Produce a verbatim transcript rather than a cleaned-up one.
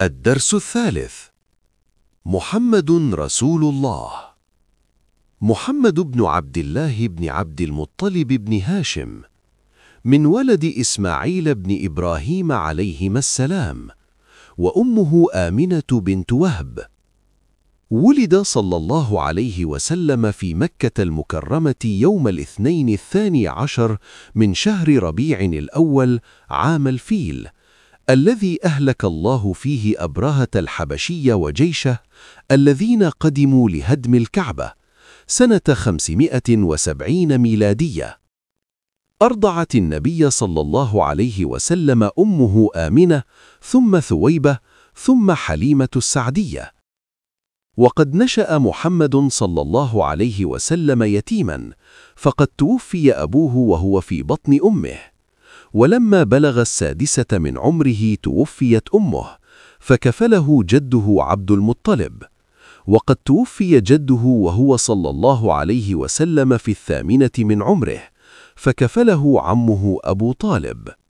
الدرس الثالث. محمد رسول الله. محمد بن عبد الله بن عبد المطلب بن هاشم، من ولد إسماعيل بن إبراهيم عليهما السلام، وأمه آمنة بنت وهب. ولد صلى الله عليه وسلم في مكة المكرمة يوم الاثنين الثاني عشر من شهر ربيع الأول عام الفيل، الذي أهلك الله فيه أبرهة الحبشي وجيشه الذين قدموا لهدم الكعبة سنة خمسمائة وسبعين ميلادية. أرضعت النبي صلى الله عليه وسلم أمه آمنة، ثم ثويبة، ثم حليمة السعدية. وقد نشأ محمد صلى الله عليه وسلم يتيما، فقد توفي أبوه وهو في بطن أمه، ولما بلغ السادسة من عمره توفيت أمه، فكفله جده عبد المطلب. وقد توفي جده وهو صلى الله عليه وسلم في الثامنة من عمره، فكفله عمه أبو طالب.